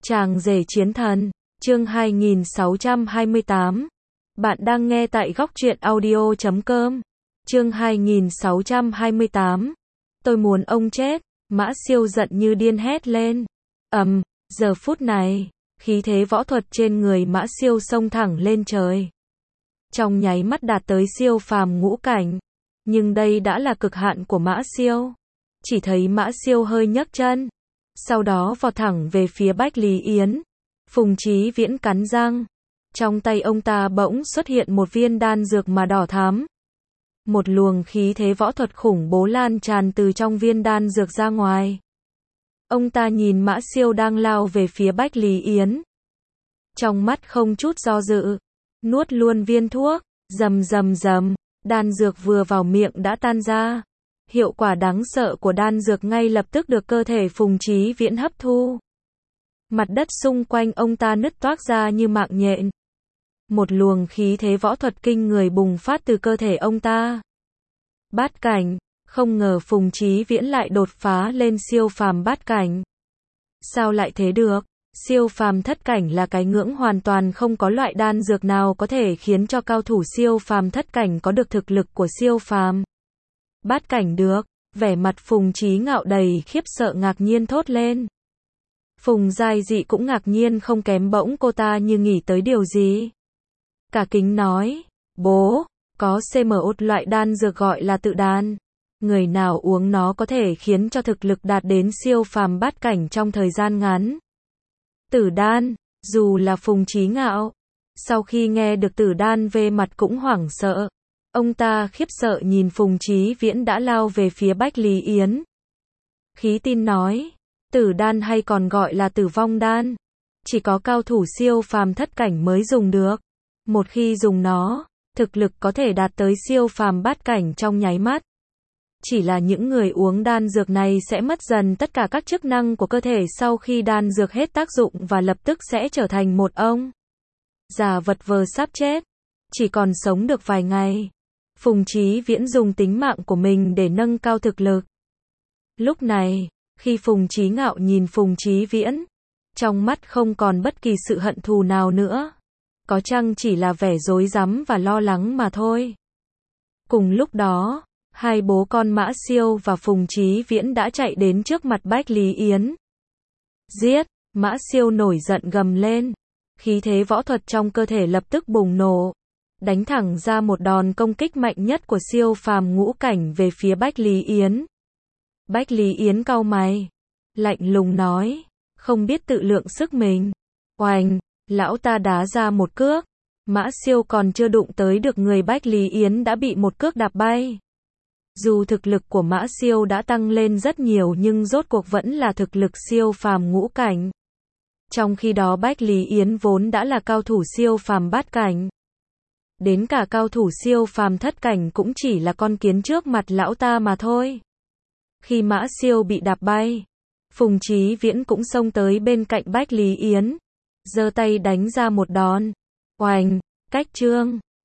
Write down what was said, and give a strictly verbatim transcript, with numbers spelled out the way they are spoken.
Chàng rể chiến thần, chương hai nghìn sáu trăm hai mươi tám. Bạn đang nghe tại góc truyện audio chấm com. Chương hai nghìn sáu trăm hai mươi tám. Tôi muốn ông chết, Mã Siêu giận như điên hét lên. Ầm, giờ phút này, khí thế võ thuật trên người Mã Siêu xông thẳng lên trời. Trong nháy mắt đạt tới siêu phàm ngũ cảnh. Nhưng đây đã là cực hạn của Mã Siêu. Chỉ thấy Mã Siêu hơi nhấc chân, sau đó vọt thẳng về phía Bách Lý Yến. Phùng Chí Viễn cắn răng. Trong tay ông ta bỗng xuất hiện một viên đan dược mà đỏ thắm. Một luồng khí thế võ thuật khủng bố lan tràn từ trong viên đan dược ra ngoài. Ông ta nhìn Mã Siêu đang lao về phía Bách Lý Yến. Trong mắt không chút do dự, nuốt luôn viên thuốc, rầm rầm rầm, đan dược vừa vào miệng đã tan ra. Hiệu quả đáng sợ của đan dược ngay lập tức được cơ thể Phùng Chí Viễn hấp thu. Mặt đất xung quanh ông ta nứt toác ra như mạng nhện. Một luồng khí thế võ thuật kinh người bùng phát từ cơ thể ông ta. Bát cảnh, không ngờ Phùng Chí Viễn lại đột phá lên siêu phàm bát cảnh. Sao lại thế được? Siêu phàm thất cảnh là cái ngưỡng hoàn toàn không có loại đan dược nào có thể khiến cho cao thủ siêu phàm thất cảnh có được thực lực của siêu phàm bát cảnh được. Vẻ mặt Phùng Chí Ngạo đầy khiếp sợ ngạc nhiên thốt lên. Phùng Giai Dị cũng ngạc nhiên không kém, bỗng cô ta như nghĩ tới điều gì. Cả kính nói, bố, có xê em một loại đan dược gọi là tự đan. Người nào uống nó có thể khiến cho thực lực đạt đến siêu phàm bát cảnh trong thời gian ngắn. Tử đan, dù là Phùng Chí Ngạo, sau khi nghe được tử đan về mặt cũng hoảng sợ. Ông ta khiếp sợ nhìn Phùng Chí Viễn đã lao về phía Bách Lý Yến. Khí tin nói, tử đan hay còn gọi là tử vong đan, chỉ có cao thủ siêu phàm thất cảnh mới dùng được. Một khi dùng nó, thực lực có thể đạt tới siêu phàm bát cảnh trong nháy mắt. Chỉ là những người uống đan dược này sẽ mất dần tất cả các chức năng của cơ thể sau khi đan dược hết tác dụng và lập tức sẽ trở thành một ông già vật vờ sắp chết, chỉ còn sống được vài ngày. Phùng Chí Viễn dùng tính mạng của mình để nâng cao thực lực. Lúc này, khi Phùng Chí Ngạo nhìn Phùng Chí Viễn, trong mắt không còn bất kỳ sự hận thù nào nữa. Có chăng chỉ là vẻ rối rắm và lo lắng mà thôi. Cùng lúc đó, hai bố con Mã Siêu và Phùng Chí Viễn đã chạy đến trước mặt Bách Lý Yến. Giết! Mã Siêu nổi giận gầm lên. Khí thế võ thuật trong cơ thể lập tức bùng nổ, đánh thẳng ra một đòn công kích mạnh nhất của siêu phàm ngũ cảnh về phía Bách Lý Yến. Bách Lý Yến cau mày, lạnh lùng nói, không biết tự lượng sức mình. Oành! Lão ta đá ra một cước. Mã Siêu còn chưa đụng tới được người Bách Lý Yến đã bị một cước đạp bay. Dù thực lực của Mã Siêu đã tăng lên rất nhiều nhưng rốt cuộc vẫn là thực lực siêu phàm ngũ cảnh. Trong khi đó Bách Lý Yến vốn đã là cao thủ siêu phàm bát cảnh. Đến cả cao thủ siêu phàm thất cảnh cũng chỉ là con kiến trước mặt lão ta mà thôi. Khi Mã Siêu bị đạp bay, Phùng Chí Viễn cũng xông tới bên cạnh Bách Lý Yến, giơ tay đánh ra một đòn. Oành! Cách trương!